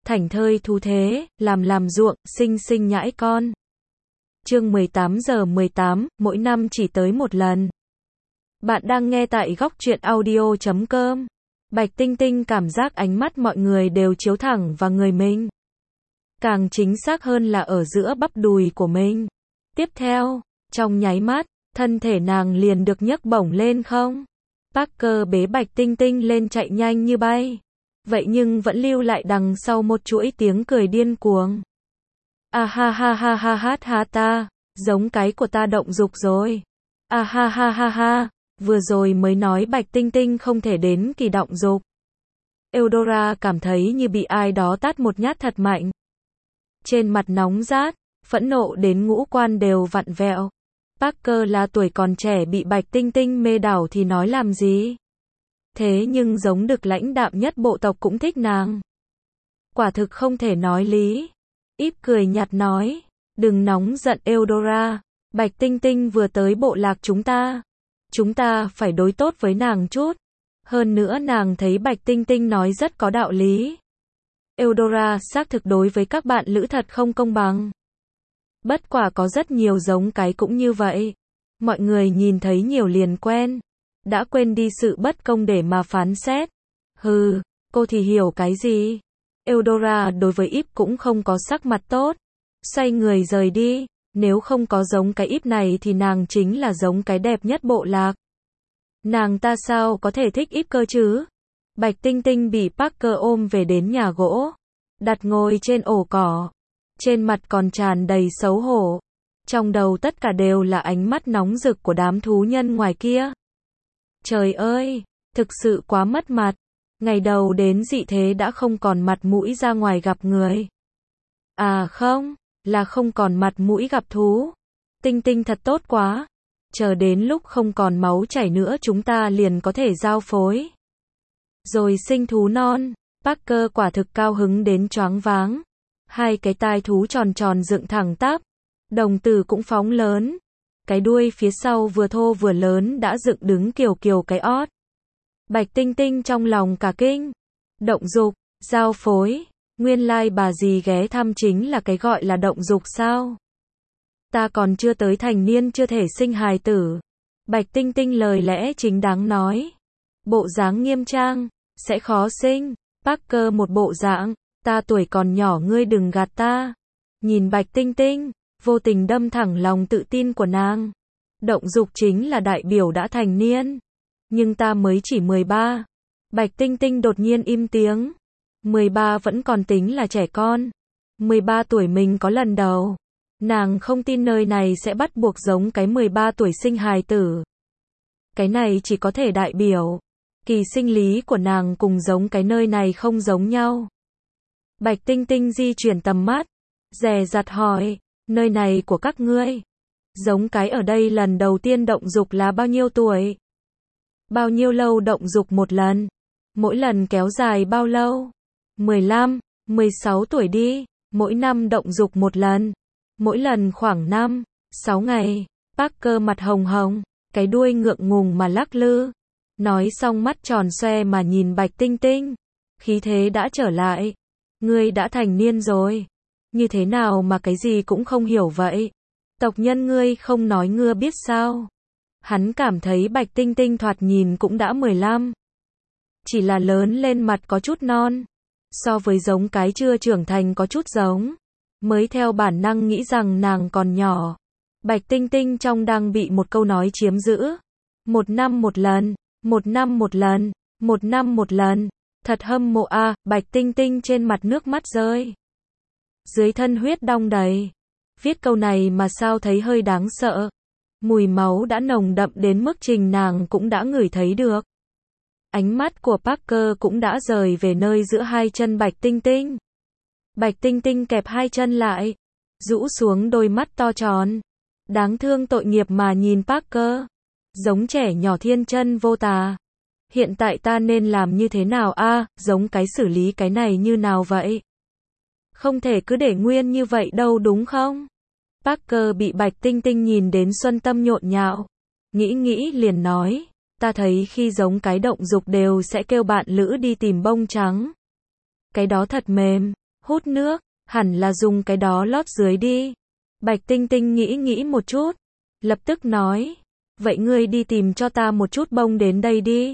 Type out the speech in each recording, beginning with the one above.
thảnh thơi thú thế, làm ruộng, sinh sinh nhãi con. Chương 18:18, mỗi năm chỉ tới một lần. Bạn đang nghe tại góc truyện audio.com. Bạch Tinh Tinh cảm giác ánh mắt mọi người đều chiếu thẳng vào người mình. Càng chính xác hơn là ở giữa bắp đùi của mình. Tiếp theo, trong nháy mắt, thân thể nàng liền được nhấc bổng lên không. Parker bế Bạch Tinh Tinh lên chạy nhanh như bay. Vậy nhưng vẫn lưu lại đằng sau một chuỗi tiếng cười điên cuồng. À ha ha ha ha ha ta, giống cái của ta động dục rồi. À ha ha ha ha, vừa rồi mới nói Bạch Tinh Tinh không thể đến kỳ động dục. Eudora cảm thấy như bị ai đó tát một nhát thật mạnh. Trên mặt nóng rát, phẫn nộ đến ngũ quan đều vặn vẹo. Parker là tuổi còn trẻ bị Bạch Tinh Tinh mê đảo thì nói làm gì. Thế nhưng giống Đực lãnh đạm nhất bộ tộc cũng thích nàng. Quả thực không thể nói lý. Íp cười nhạt nói, đừng nóng giận Eudora, Bạch Tinh Tinh vừa tới bộ lạc chúng ta phải đối tốt với nàng chút. Hơn nữa nàng thấy Bạch Tinh Tinh nói rất có đạo lý. Eudora xác thực đối với các bạn lữ thật không công bằng. Bất quả có rất nhiều giống cái cũng như vậy. Mọi người nhìn thấy nhiều liền quen. Đã quên đi sự bất công để mà phán xét. Hừ, cô thì hiểu cái gì? Eudora đối với Íp cũng không có sắc mặt tốt. Xoay người rời đi. Nếu không có giống cái Íp này thì nàng chính là giống cái đẹp nhất bộ lạc. Nàng ta sao có thể thích Íp cơ chứ? Bạch Tinh Tinh bị Parker ôm về đến nhà gỗ. Đặt ngồi trên ổ cỏ. Trên mặt còn tràn đầy xấu hổ. Trong đầu tất cả đều là ánh mắt nóng rực của đám thú nhân ngoài kia. Trời ơi, thực sự quá mất mặt. Ngày đầu đến dị thế đã không còn mặt mũi ra ngoài gặp người. À không, là không còn mặt mũi gặp thú. Tinh Tinh thật tốt quá. Chờ đến lúc không còn máu chảy nữa chúng ta liền có thể giao phối. Rồi sinh thú non. Parker quả thực cao hứng đến choáng váng. Hai cái tai thú tròn tròn dựng thẳng tắp. Đồng tử cũng phóng lớn. Cái đuôi phía sau vừa thô vừa lớn đã dựng đứng kiểu cái ót. Bạch Tinh Tinh trong lòng cả kinh. Động dục, giao phối, nguyên lai bà dì ghé thăm chính là cái gọi là động dục sao? Ta còn chưa tới thành niên chưa thể sinh hài tử. Bạch Tinh Tinh lời lẽ chính đáng nói. Bộ dáng nghiêm trang, sẽ khó sinh. Parker một bộ dạng, ta tuổi còn nhỏ ngươi đừng gạt ta. Nhìn Bạch Tinh Tinh, vô tình đâm thẳng lòng tự tin của nàng. Động dục chính là đại biểu đã thành niên. Nhưng ta mới chỉ 13. Bạch Tinh Tinh đột nhiên im tiếng. 13 vẫn còn tính là trẻ con. 13 tuổi mình có lần đầu. Nàng không tin nơi này sẽ bắt buộc giống cái 13 tuổi sinh hài tử. Cái này chỉ có thể đại biểu. Kỳ sinh lý của nàng cùng giống cái nơi này không giống nhau. Bạch Tinh Tinh di chuyển tầm mắt. Dè dặt hỏi, nơi này của các ngươi. Giống cái ở đây lần đầu tiên động dục là bao nhiêu tuổi? Bao nhiêu lâu động dục một lần? Mỗi lần kéo dài bao lâu? 15, 16 tuổi đi. Mỗi năm động dục một lần. Mỗi lần khoảng 5, 6 ngày. Parker mặt hồng hồng, cái đuôi ngượng ngùng mà lắc lư. Nói xong mắt tròn xoe mà nhìn Bạch Tinh Tinh. Khí thế đã trở lại. Ngươi đã thành niên rồi. Như thế nào mà cái gì cũng không hiểu vậy? Tộc nhân ngươi không nói ngươi biết sao? Hắn cảm thấy Bạch Tinh Tinh thoạt nhìn cũng đã 15. Chỉ là lớn lên mặt có chút non. So với giống cái chưa trưởng thành có chút giống. Mới theo bản năng nghĩ rằng nàng còn nhỏ. Bạch Tinh Tinh trong đang bị một câu nói chiếm giữ. Một năm một lần, một năm một lần, một năm một lần. Thật hâm mộ a. Bạch Tinh Tinh trên mặt nước mắt rơi. Dưới thân huyết đong đầy. Viết câu này mà sao thấy hơi đáng sợ. Mùi máu đã nồng đậm đến mức trình nàng cũng đã ngửi thấy được. Ánh mắt của Parker cũng đã rời về nơi giữa hai chân Bạch Tinh Tinh. Bạch Tinh Tinh kẹp hai chân lại, rũ xuống đôi mắt to tròn. Đáng thương tội nghiệp mà nhìn Parker. Giống trẻ nhỏ thiên chân vô tà. Hiện tại ta nên làm như thế nào a? Giống cái xử lý cái này như nào vậy? Không thể cứ để nguyên như vậy đâu đúng không? Parker bị Bạch Tinh Tinh nhìn đến xuân tâm nhộn nhạo. Nghĩ liền nói, ta thấy khi giống cái động dục đều sẽ kêu bạn lữ đi tìm bông trắng. Cái đó thật mềm, Hút nước, hẳn là dùng cái đó lót dưới đi. Bạch Tinh Tinh nghĩ một chút, lập tức nói, vậy ngươi đi tìm cho ta một chút bông đến đây đi.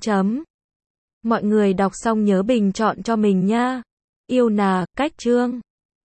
Mọi người đọc xong nhớ bình chọn cho mình nha. Yêu nà, cách chương